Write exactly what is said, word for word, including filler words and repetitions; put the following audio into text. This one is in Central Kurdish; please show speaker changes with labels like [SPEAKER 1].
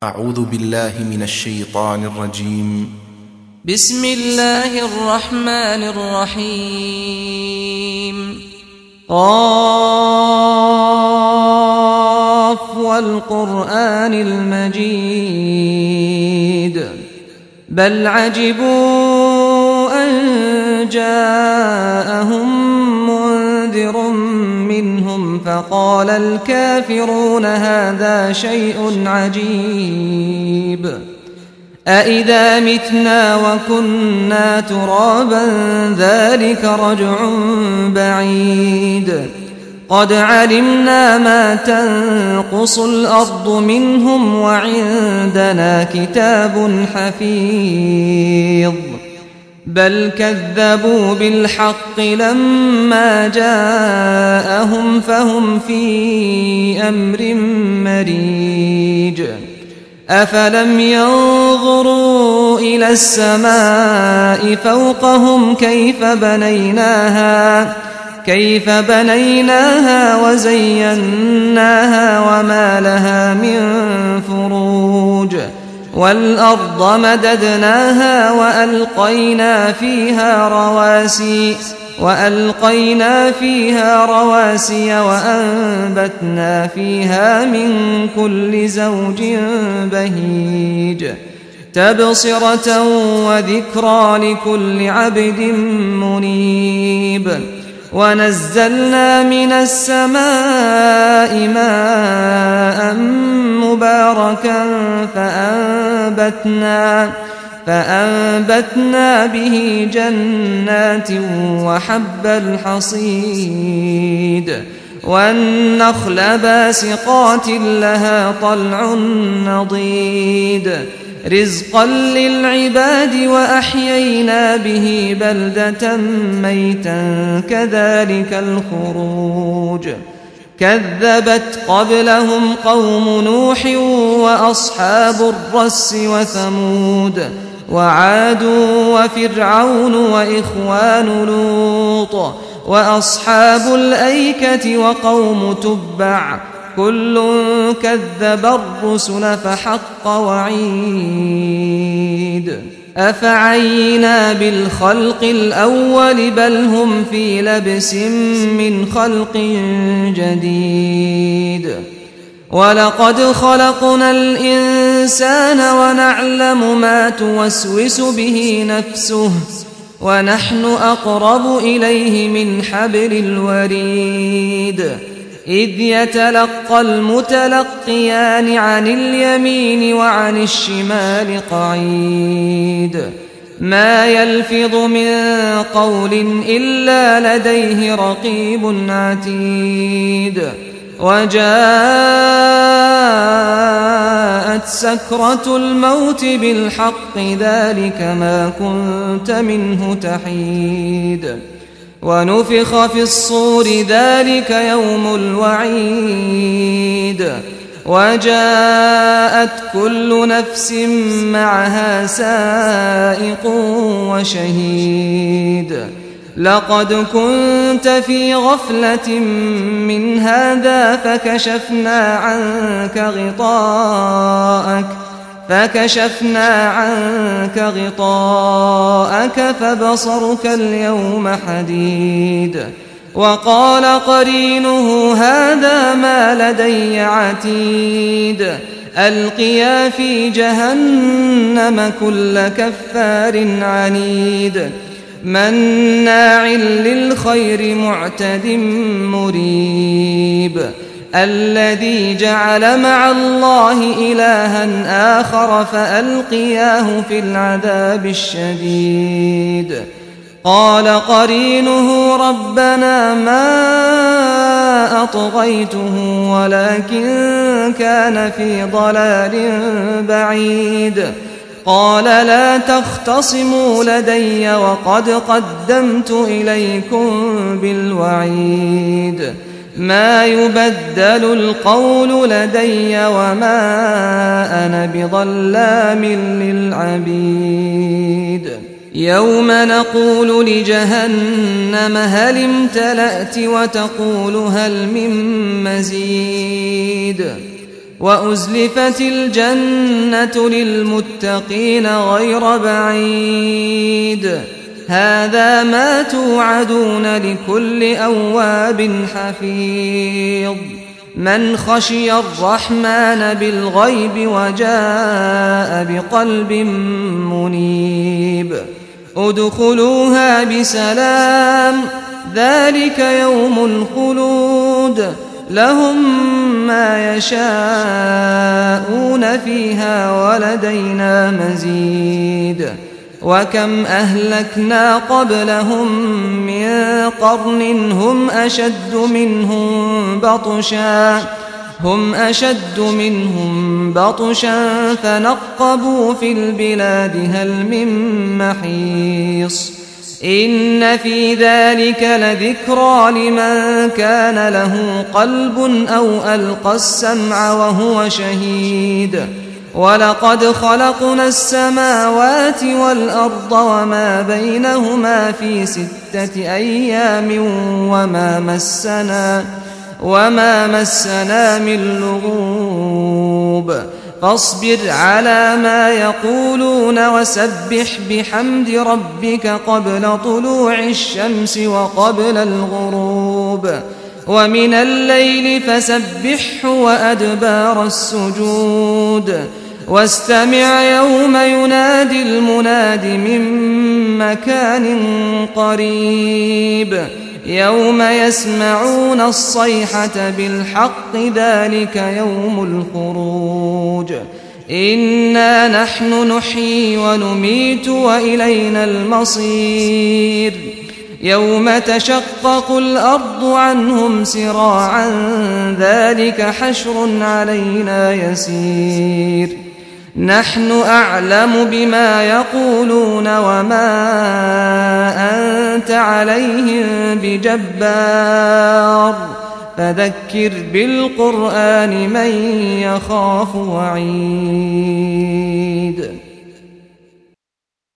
[SPEAKER 1] أعوذ بالله من الشيطان الرجيم.
[SPEAKER 2] بسم الله الرحمن الرحيم. قاف والقرآن المجيد بل عجبوا أن جاءهم منذر منهم فقال الكافرون هذا شيء عجيب أإذا متنا وكنا ترابا ذلك رجع بعيد قد علمنا ما تنقص الأرض منهم وعندنا كتاب حفيظ بل كذبوا بالحق لما جاءهم فهم في أمر مريج أفلم ينظروا إلى السماء فوقهم كيف بنيناها كيف بنيناها وزيناها وما لها من فروج والأرض مددناها وألقينا فيها رواسي وألقينا فيها رواسي وأنبتنا فيها من كل زوج بهيج تبصرة وذكرى لكل عبد منيب ونزلنا من السماء ماء مباركا فأنبتنا فأنبتنا به جنات وحب الحصيد والنخل باسقات لها طلع نضيد رزقا للعباد وأحيينا به بلدة ميتا كذلك الخروج كذبت قبلهم قوم نوح وأصحاب الرس وثمود وعاد وفرعون وإخوان لوط وأصحاب الأيكة وقوم تبع كل كذب الرسل فحق وعيد أفعينا بالخلق الأول بل هم في لبس من خلق جديد ولقد خلقنا الإنسان ونعلم ما توسوس به نفسه ونحن أقرب إليه من حبل الوريد إذ يتلقى المتلقيان عن اليمين وعن الشمال قعيد ما يلفظ من قول إلا لديه رقيب عتيد وجاءت سكرة الموت بالحق ذلك ما كنت منه تحيد ونفخ في الصور ذلك يوم الوعيد وجاءت كل نفس معها سائق وشهيد لقد كنت في غفلة من هذا فكشفنا عنك غطاءك فكشفنا عنك غطاءك فبصرك اليوم حديد وقال قرينه هذا ما لدي عتيد ألقيا في جهنم كل كفار عنيد مناع للخير معتد مريب الذي جعل مع الله إلها آخر فألقياه في العذاب الشديد قال قرينه ربنا ما أطغيته ولكن كان في ضلال بعيد قال لا تختصموا لدي وقد قدمت إليكم بالوعيد ما يبدل القول لدي وما أنا بظلام للعبيد يوم نقول لجهنم هل امتلأت وتقول هل من مزيد وأزلفت الجنة للمتقين غير بعيد هذا ما توعدون لكل أواب حفيظ من خشي الرحمن بالغيب وجاء بقلب منيب ادخلوها بسلام ذلك يوم الخلود لهم ما يشاءون فيها ولدينا مزيد وكم أهلكنا قبلهم من قرن هم أشد منهم بطشا هم أشد منهم بطشا فنقبوا في البلاد هل من محيص إن في ذلك لذكرى لمن كان له قلب أو ألقى السمع وهو شهيد ولقد خلقنا السماوات والأرض وما بينهما في ستة أيام وما مسنا وما مسنا من لغوب فاصبر على ما يقولون وسبح بحمد ربك قبل طلوع الشمس وقبل الغروب ومن الليل فسبحه وأدبار السجود واستمع يوم ينادي المناد من مكان قريب يوم يسمعون الصيحة بالحق ذلك يوم الخروج إنا نحن نحيي ونميت وإلينا المصير يوم تشقق الأرض عنهم سراعا ذلك حشر علينا يسير نحن أعلم بما يقولون وما أنت عليهم بجبار فذكر بالقرآن من يخاف وعيد